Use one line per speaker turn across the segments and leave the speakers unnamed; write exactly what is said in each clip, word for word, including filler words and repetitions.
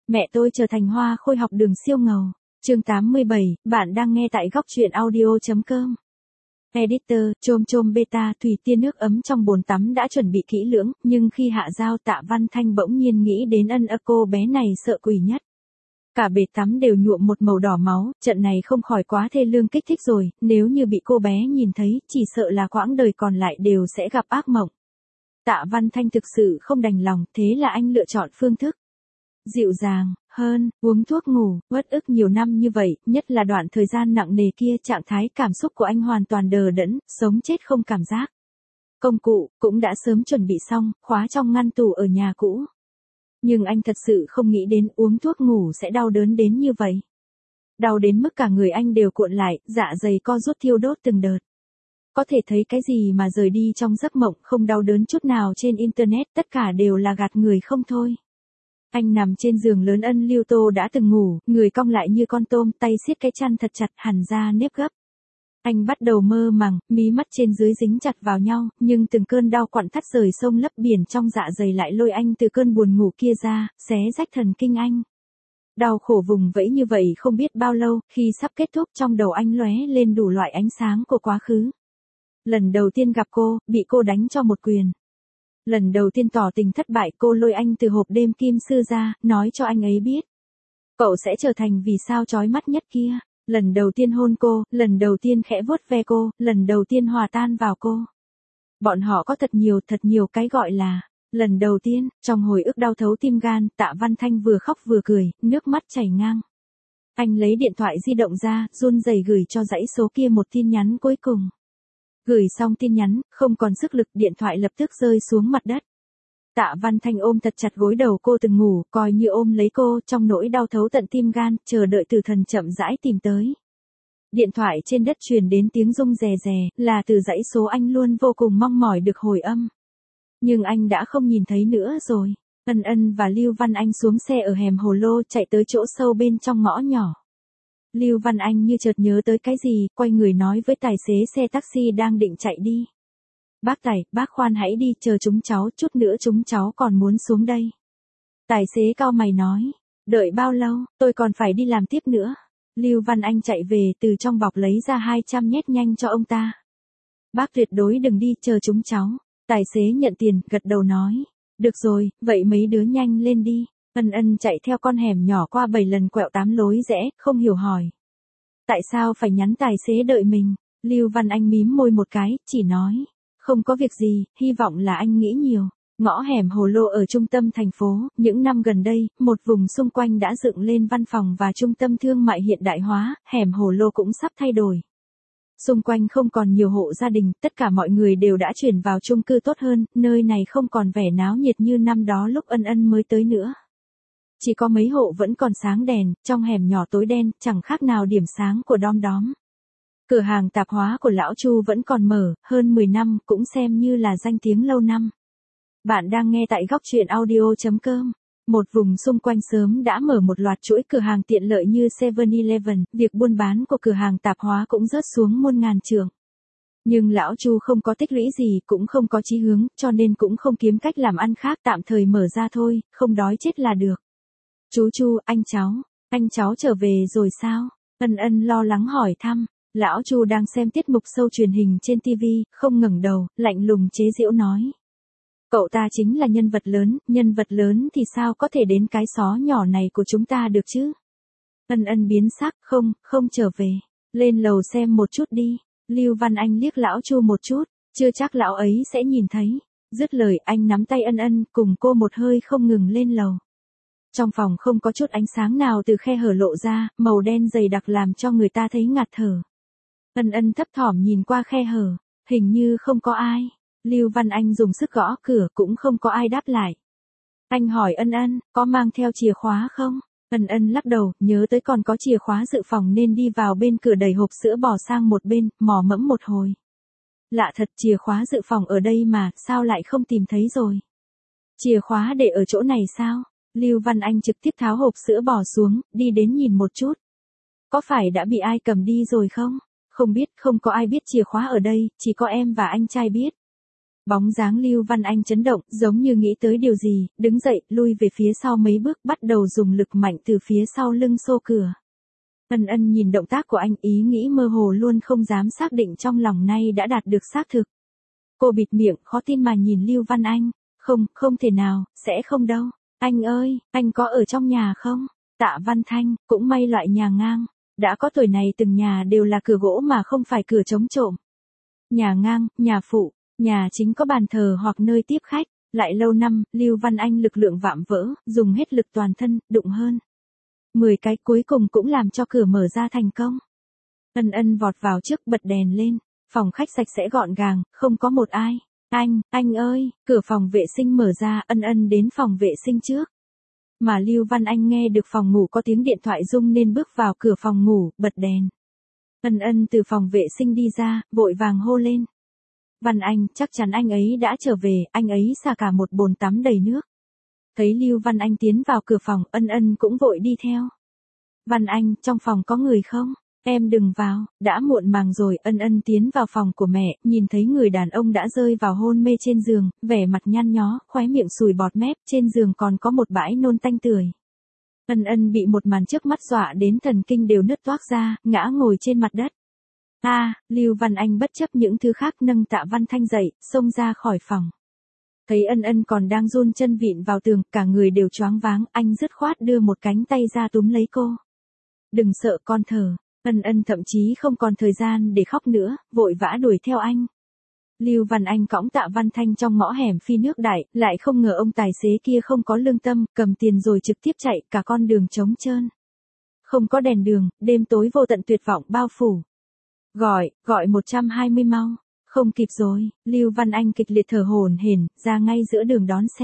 Mẹ tôi trở thành hoa khôi học đường siêu ngầu. Chương tám mươi bảy, bạn đang nghe tại góc truyện audio chấm com. Editor, chôm chôm beta, Thủy Tiên nước ấm trong bồn tắm đã chuẩn bị kỹ lưỡng, nhưng khi hạ dao Tạ Văn Thanh bỗng nhiên nghĩ đến ân ơ cô bé này sợ quỷ nhất. Cả bể tắm đều nhuộm một màu đỏ máu, trận này không khỏi quá thê lương kích thích rồi, nếu như bị cô bé nhìn thấy, chỉ sợ là quãng đời còn lại đều sẽ gặp ác mộng. Tạ Văn Thanh thực sự không đành lòng, thế là anh lựa chọn phương thức dịu dàng hơn, uống thuốc ngủ, uất ức nhiều năm như vậy, nhất là đoạn thời gian nặng nề kia, trạng thái cảm xúc của anh hoàn toàn đờ đẫn, sống chết không cảm giác. Công cụ cũng đã sớm chuẩn bị xong, khóa trong ngăn tủ ở nhà cũ. Nhưng anh thật sự không nghĩ đến uống thuốc ngủ sẽ đau đớn đến như vậy. Đau đến mức cả người anh đều cuộn lại, dạ dày co rút thiêu đốt từng đợt. Có thể thấy cái gì mà rời đi trong giấc mộng không đau đớn chút nào trên internet, tất cả đều là gạt người không thôi. Anh nằm trên giường lớn ân Lưu Tô đã từng ngủ, người cong lại như con tôm, tay siết cái chăn thật chặt hẳn ra nếp gấp. Anh bắt đầu mơ màng, mí mắt trên dưới dính chặt vào nhau, nhưng từng cơn đau quặn thắt rời sông lấp biển trong dạ dày lại lôi anh từ cơn buồn ngủ kia ra, xé rách thần kinh anh. Đau khổ vùng vẫy như vậy không biết bao lâu, khi sắp kết thúc trong đầu anh lóe lên đủ loại ánh sáng của quá khứ. Lần đầu tiên gặp cô, bị cô đánh cho một quyền. Lần đầu tiên tỏ tình thất bại, cô lôi anh từ hộp đêm kim sư ra, nói cho anh ấy biết. Cậu sẽ trở thành vì sao chói mắt nhất kia. Lần đầu tiên hôn cô, lần đầu tiên khẽ vuốt ve cô, lần đầu tiên hòa tan vào cô. Bọn họ có thật nhiều thật nhiều cái gọi là lần đầu tiên, trong hồi ức đau thấu tim gan, Tạ Văn Thanh vừa khóc vừa cười, nước mắt chảy ngang. Anh lấy điện thoại di động ra, run rẩy gửi cho dãy số kia một tin nhắn cuối cùng. Gửi xong tin nhắn, không còn sức lực, điện thoại lập tức rơi xuống mặt đất. Tạ Văn Thanh ôm thật chặt gối đầu cô từng ngủ, coi như ôm lấy cô, trong nỗi đau thấu tận tim gan, chờ đợi tử thần chậm rãi tìm tới. Điện thoại trên đất truyền đến tiếng rung rè rè, là từ dãy số anh luôn vô cùng mong mỏi được hồi âm. Nhưng anh đã không nhìn thấy nữa rồi. Ân Ân và Lưu Văn Anh xuống xe ở hẻm Hồ Lô, chạy tới chỗ sâu bên trong ngõ nhỏ. Lưu Văn Anh như chợt nhớ tới cái gì, quay người nói với tài xế xe taxi đang định chạy đi. Bác Tài, bác khoan hãy đi, chờ chúng cháu, chút nữa chúng cháu còn muốn xuống đây. Tài xế cau mày nói, đợi bao lâu, tôi còn phải đi làm tiếp nữa. Lưu Văn Anh chạy về, từ trong bọc lấy ra hai trăm nhét nhanh cho ông ta. Bác tuyệt đối đừng đi, chờ chúng cháu. Tài xế nhận tiền, gật đầu nói, được rồi, vậy mấy đứa nhanh lên đi. Ân Ân chạy theo con hẻm nhỏ qua bảy lần quẹo tám lối rẽ, không hiểu hỏi. Tại sao phải nhắn tài xế đợi mình? Lưu Văn Anh mím môi một cái, chỉ nói. Không có việc gì, hy vọng là anh nghĩ nhiều. Ngõ hẻm Hồ Lô ở trung tâm thành phố, những năm gần đây, một vùng xung quanh đã dựng lên văn phòng và trung tâm thương mại hiện đại hóa, hẻm Hồ Lô cũng sắp thay đổi. Xung quanh không còn nhiều hộ gia đình, tất cả mọi người đều đã chuyển vào chung cư tốt hơn, nơi này không còn vẻ náo nhiệt như năm đó lúc Ân Ân mới tới nữa. Chỉ có mấy hộ vẫn còn sáng đèn, trong hẻm nhỏ tối đen, chẳng khác nào điểm sáng của đom đóm. Cửa hàng tạp hóa của lão Chu vẫn còn mở, hơn mười năm, cũng xem như là danh tiếng lâu năm. Bạn đang nghe tại góc truyện audio chấm com. Một vùng xung quanh sớm đã mở một loạt chuỗi cửa hàng tiện lợi như seven eleven, việc buôn bán của cửa hàng tạp hóa cũng rớt xuống muôn ngàn trượng. Nhưng lão Chu không có tích lũy gì, cũng không có chí hướng, cho nên cũng không kiếm cách làm ăn khác, tạm thời mở ra thôi, không đói chết là được. Chú Chu, anh cháu, anh cháu trở về rồi sao? Ân Ân lo lắng hỏi thăm. Lão Chu đang xem tiết mục show truyền hình trên ti vi, không ngẩng đầu, lạnh lùng chế giễu nói. Cậu ta chính là nhân vật lớn, nhân vật lớn thì sao có thể đến cái xó nhỏ này của chúng ta được chứ? Ân Ân biến sắc, không, không trở về. Lên lầu xem một chút đi. Lưu Văn Anh liếc lão Chu một chút, chưa chắc lão ấy sẽ nhìn thấy. Dứt lời anh nắm tay Ân Ân, cùng cô một hơi không ngừng lên lầu. Trong phòng không có chút ánh sáng nào từ khe hở lộ ra, màu đen dày đặc làm cho người ta thấy ngạt thở. Ân Ân thấp thỏm nhìn qua khe hở, hình như không có ai. Lưu Văn Anh dùng sức gõ cửa, cũng không có ai đáp lại. Anh hỏi Ân Ân, có mang theo chìa khóa không? Ân Ân lắc đầu, nhớ tới còn có chìa khóa dự phòng nên đi vào bên cửa đẩy hộp sữa bò sang một bên, mò mẫm một hồi. Lạ thật, chìa khóa dự phòng ở đây mà, sao lại không tìm thấy rồi? Chìa khóa để ở chỗ này sao? Lưu Văn Anh trực tiếp tháo hộp sữa bò xuống, đi đến nhìn một chút. Có phải đã bị ai cầm đi rồi không? Không biết, không có ai biết chìa khóa ở đây, chỉ có em và anh trai biết. Bóng dáng Lưu Văn Anh chấn động, giống như nghĩ tới điều gì, đứng dậy, lui về phía sau mấy bước, bắt đầu dùng lực mạnh từ phía sau lưng xô cửa. Ân Ân nhìn động tác của anh, ý nghĩ mơ hồ luôn không dám xác định trong lòng nay đã đạt được xác thực. Cô bịt miệng, khó tin mà nhìn Lưu Văn Anh. Không, không thể nào, sẽ không đâu. Anh ơi, anh có ở trong nhà không? Tạ Văn Thanh, cũng may loại nhà ngang. Đã có tuổi này từng nhà đều là cửa gỗ mà không phải cửa chống trộm. Nhà ngang, nhà phụ, nhà chính có bàn thờ hoặc nơi tiếp khách. Lại lâu năm, Lưu Văn Anh lực lượng vạm vỡ, dùng hết lực toàn thân, đụng hơn mười cái cuối cùng cũng làm cho cửa mở ra thành công. Ân Ân vọt vào trước, bật đèn lên. Phòng khách sạch sẽ gọn gàng, không có một ai. Anh, anh ơi, cửa phòng vệ sinh mở ra, Ân Ân đến phòng vệ sinh trước. Mà Lưu Văn Anh nghe được phòng ngủ có tiếng điện thoại rung nên bước vào cửa phòng ngủ, bật đèn. Ân Ân từ phòng vệ sinh đi ra, vội vàng hô lên. Văn Anh, chắc chắn anh ấy đã trở về, anh ấy xả cả một bồn tắm đầy nước. Thấy Lưu Văn Anh tiến vào cửa phòng, Ân Ân cũng vội đi theo. Văn Anh, trong phòng có người không? Em đừng vào, đã muộn màng rồi. Ân Ân tiến vào phòng của mẹ, nhìn thấy người đàn ông đã rơi vào hôn mê trên giường, vẻ mặt nhăn nhó, khóe miệng sùi bọt mép, trên giường còn có một bãi nôn tanh tưởi. Ân Ân bị một màn trước mắt dọa đến thần kinh đều nứt toác ra, ngã ngồi trên mặt đất. A, à, Lưu Văn Anh bất chấp những thứ khác nâng Tạ Văn Thanh dậy, xông ra khỏi phòng. Thấy Ân Ân còn đang run chân vịn vào tường, cả người đều choáng váng, anh dứt khoát đưa một cánh tay ra túm lấy cô. Đừng sợ, con thở. Ân Ân thậm chí không còn thời gian để khóc nữa, vội vã đuổi theo anh. Lưu Văn Anh cõng Tạ Văn Thanh trong ngõ hẻm phi nước đại, lại không ngờ ông tài xế kia không có lương tâm, cầm tiền rồi trực tiếp chạy, cả con đường trống trơn. Không có đèn đường, đêm tối vô tận tuyệt vọng bao phủ. Gọi, gọi một trăm hai mươi mau. Không kịp rồi, Lưu Văn Anh kịch liệt thở hổn hển, ra ngay giữa đường đón xe.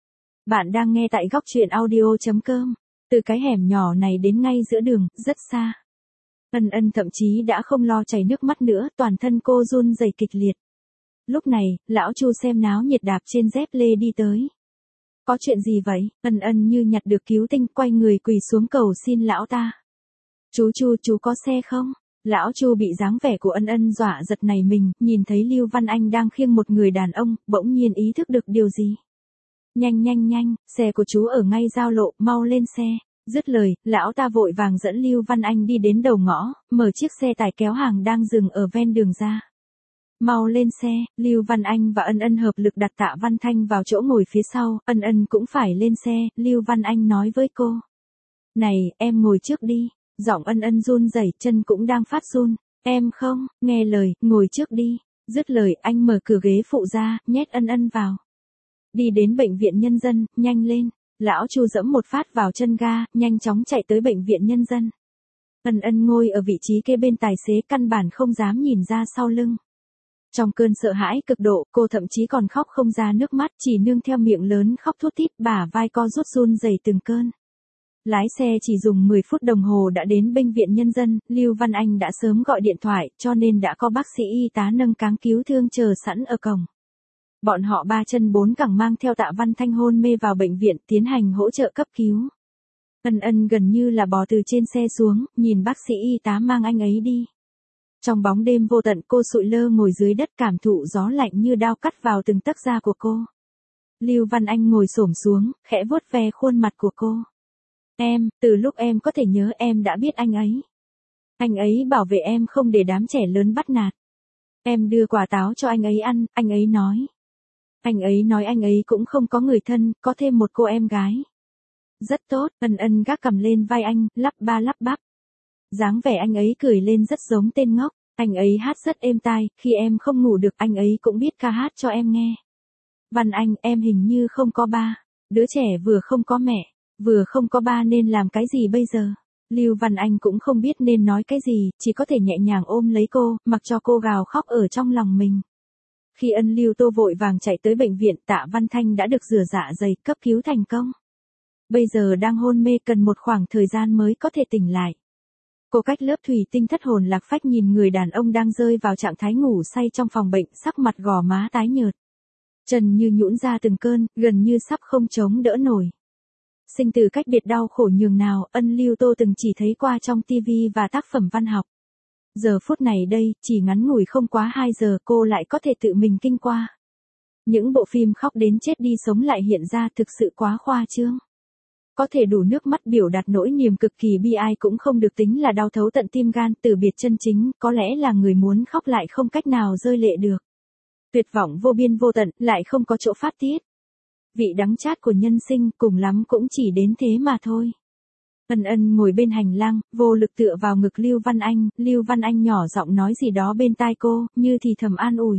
Bạn đang nghe tại góc truyện audio chấm com. Từ cái hẻm nhỏ này đến ngay giữa đường, rất xa. Ân Ân thậm chí đã không lo chảy nước mắt nữa, toàn thân cô run rẩy kịch liệt. Lúc này, lão Chu xem náo nhiệt đạp trên dép lê đi tới. Có chuyện gì vậy? Ân Ân như nhặt được cứu tinh, quay người quỳ xuống cầu xin lão ta. Chú Chu, chú có xe không? Lão Chu bị dáng vẻ của Ân Ân dọa giật nảy mình, nhìn thấy Lưu Văn Anh đang khiêng một người đàn ông, bỗng nhiên ý thức được điều gì. Nhanh nhanh nhanh, xe của chú ở ngay giao lộ, mau lên xe. Dứt lời, lão ta vội vàng dẫn Lưu Văn Anh đi đến đầu ngõ, mở chiếc xe tải kéo hàng đang dừng ở ven đường ra. Mau lên xe, Lưu Văn Anh và Ân Ân hợp lực đặt Tạ Văn Thanh vào chỗ ngồi phía sau, Ân Ân cũng phải lên xe, Lưu Văn Anh nói với cô. Này, em ngồi trước đi. Giọng Ân Ân run rẩy, chân cũng đang phát run. Em không, nghe lời, ngồi trước đi. Dứt lời, anh mở cửa ghế phụ ra, nhét Ân Ân vào. Đi đến bệnh viện nhân dân, nhanh lên. Lão Chu dẫm một phát vào chân ga, nhanh chóng chạy tới bệnh viện nhân dân. Ân Ân ngồi ở vị trí kế bên tài xế, căn bản không dám nhìn ra sau lưng. Trong cơn sợ hãi cực độ, cô thậm chí còn khóc không ra nước mắt, chỉ nương theo miệng lớn khóc thút thít, bả vai co rút run rẩy từng cơn. Lái xe chỉ dùng mười phút đồng hồ đã đến bệnh viện nhân dân, Lưu Văn Anh đã sớm gọi điện thoại, cho nên đã có bác sĩ y tá nâng cáng cứu thương chờ sẵn ở cổng. Bọn họ ba chân bốn cẳng mang theo Tạ Văn Thanh hôn mê vào bệnh viện, tiến hành hỗ trợ cấp cứu. Ân Ân gần như là bò từ trên xe xuống, nhìn bác sĩ y tá mang anh ấy đi. Trong bóng đêm vô tận, cô sụi lơ ngồi dưới đất, cảm thụ gió lạnh như đao cắt vào từng tấc da của cô. Lưu Văn Anh ngồi xổm xuống, khẽ vuốt ve khuôn mặt của cô. Em, từ lúc em có thể nhớ em đã biết anh ấy. Anh ấy bảo vệ em không để đám trẻ lớn bắt nạt. Em đưa quả táo cho anh ấy ăn, anh ấy nói. Anh ấy nói anh ấy cũng không có người thân, có thêm một cô em gái. Rất tốt, Ân Ân gác cầm lên vai anh, lắp ba lắp bắp. Dáng vẻ anh ấy cười lên rất giống tên ngốc. Anh ấy hát rất êm tai, khi em không ngủ được anh ấy cũng biết ca hát cho em nghe. Văn Anh, em hình như không có ba. Đứa trẻ vừa không có mẹ, vừa không có ba nên làm cái gì bây giờ? Lưu Văn Anh cũng không biết nên nói cái gì, chỉ có thể nhẹ nhàng ôm lấy cô, mặc cho cô gào khóc ở trong lòng mình. Khi Ân Lưu Tô vội vàng chạy tới bệnh viện, Tạ Văn Thanh đã được rửa dạ dày, cấp cứu thành công. Bây giờ đang hôn mê, cần một khoảng thời gian mới có thể tỉnh lại. Cô cách lớp thủy tinh thất hồn lạc phách nhìn người đàn ông đang rơi vào trạng thái ngủ say trong phòng bệnh, sắc mặt gò má tái nhợt. Chân như nhũn ra từng cơn, gần như sắp không chống đỡ nổi. Sinh tử cách biệt đau khổ nhường nào, Ân Lưu Tô từng chỉ thấy qua trong tivi và tác phẩm văn học. Giờ phút này đây, chỉ ngắn ngủi không quá hai giờ, cô lại có thể tự mình kinh qua. Những bộ phim khóc đến chết đi sống lại hiện ra thực sự quá khoa trương. Có thể đủ nước mắt biểu đạt nỗi niềm cực kỳ bi ai cũng không được tính là đau thấu tận tim gan, từ biệt chân chính, có lẽ là người muốn khóc lại không cách nào rơi lệ được. Tuyệt vọng vô biên vô tận, lại không có chỗ phát tiết. Vị đắng chát của nhân sinh cùng lắm cũng chỉ đến thế mà thôi. Ân Ân ngồi bên hành lang, vô lực tựa vào ngực Lưu Văn Anh, Lưu Văn Anh nhỏ giọng nói gì đó bên tai cô, như thì thầm an ủi.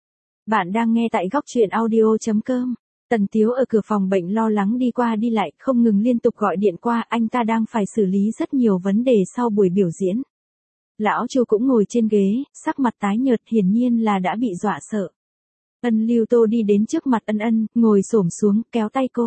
Bạn đang nghe tại góc truyện audio.com. Tần Tiếu ở cửa phòng bệnh lo lắng đi qua đi lại, không ngừng liên tục gọi điện qua, anh ta đang phải xử lý rất nhiều vấn đề sau buổi biểu diễn. Lão Chu cũng ngồi trên ghế, sắc mặt tái nhợt, hiển nhiên là đã bị dọa sợ. Ân Lưu Tô đi đến trước mặt Ân Ân, ngồi xổm xuống, kéo tay cô.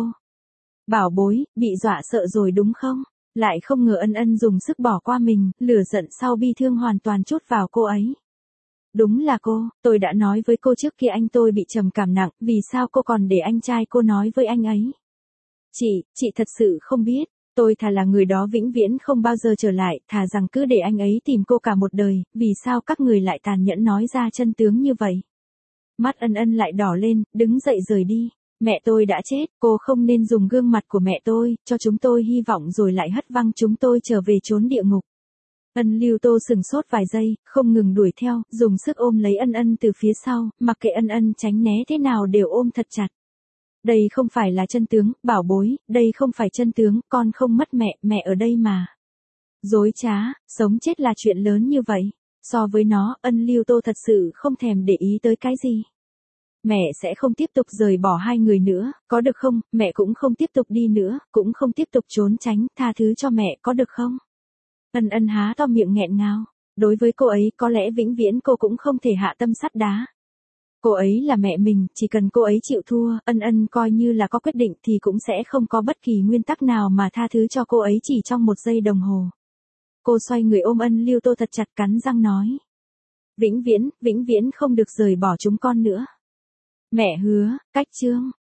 Bảo bối, bị dọa sợ rồi đúng không? Lại không ngờ Ân Ân dùng sức bỏ qua mình, lửa giận sau bi thương hoàn toàn trút vào cô ấy. Đúng là cô, tôi đã nói với cô trước kia anh tôi bị trầm cảm nặng, vì sao cô còn để anh trai cô nói với anh ấy? Chị, chị thật sự không biết, tôi thà là người đó vĩnh viễn không bao giờ trở lại, thà rằng cứ để anh ấy tìm cô cả một đời, vì sao các người lại tàn nhẫn nói ra chân tướng như vậy? Mắt Ân Ân lại đỏ lên, đứng dậy rời đi. Mẹ tôi đã chết, cô không nên dùng gương mặt của mẹ tôi, cho chúng tôi hy vọng rồi lại hất văng chúng tôi trở về chốn địa ngục. Ân Lưu Tô sừng sốt vài giây, không ngừng đuổi theo, dùng sức ôm lấy Ân Ân từ phía sau, mặc kệ Ân Ân tránh né thế nào đều ôm thật chặt. Đây không phải là chân tướng, bảo bối, đây không phải chân tướng, con không mất mẹ, mẹ ở đây mà. Dối trá, sống chết là chuyện lớn như vậy. So với nó, Ân Lưu Tô thật sự không thèm để ý tới cái gì. Mẹ sẽ không tiếp tục rời bỏ hai người nữa, có được không? Mẹ cũng không tiếp tục đi nữa, cũng không tiếp tục trốn tránh, tha thứ cho mẹ, có được không? Ân Ân há to miệng nghẹn ngào. Đối với cô ấy có lẽ vĩnh viễn cô cũng không thể hạ tâm sắt đá. Cô ấy là mẹ mình, chỉ cần cô ấy chịu thua, Ân Ân coi như là có quyết định thì cũng sẽ không có bất kỳ nguyên tắc nào mà tha thứ cho cô ấy chỉ trong một giây đồng hồ. Cô xoay người ôm Ân Lưu Tô thật chặt, cắn răng nói. Vĩnh viễn, vĩnh viễn không được rời bỏ chúng con nữa. Mẹ hứa, cách chương.